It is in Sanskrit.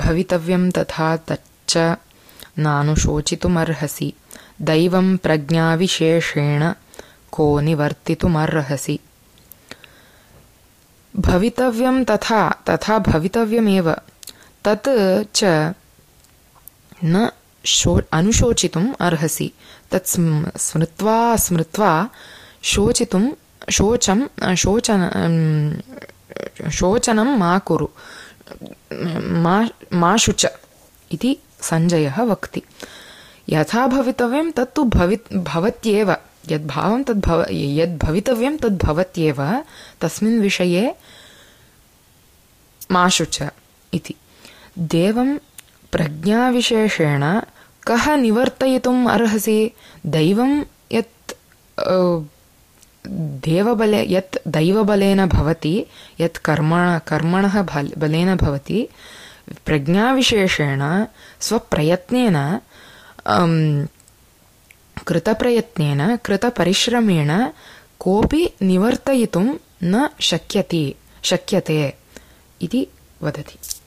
भवितव्यं तथा तच्च नानुशोचितुमर्हसि दैवं प्रज्ञाविशेषेण को निवर्तितुमर्हसि। भवितव्यं तथा भवितव्यमेव तत् च न अनुशोचितुम् अर्हसि तत् स्मृत्वा शोचनं मा कुरु मा शुच इति सञ्जयः वक्ति। यथा भवितव्यं तत्तु भवत्येव यद् भवितव्यं तद् भवत्येव तस्मिन् विषये मा शुच इति। देवं प्रज्ञाविशेषेण कः निवर्तयितुम् अर्हसि। दैवं यत् दैवबलेन भवति यत् कर्मणः बलेन भवति प्रज्ञाविशेषेण स्वप्रयत्नेन कृतप्रयत्नेन कृतपरिश्रमेण कोऽपि निवर्तयितुं न शक्यते इति वदति।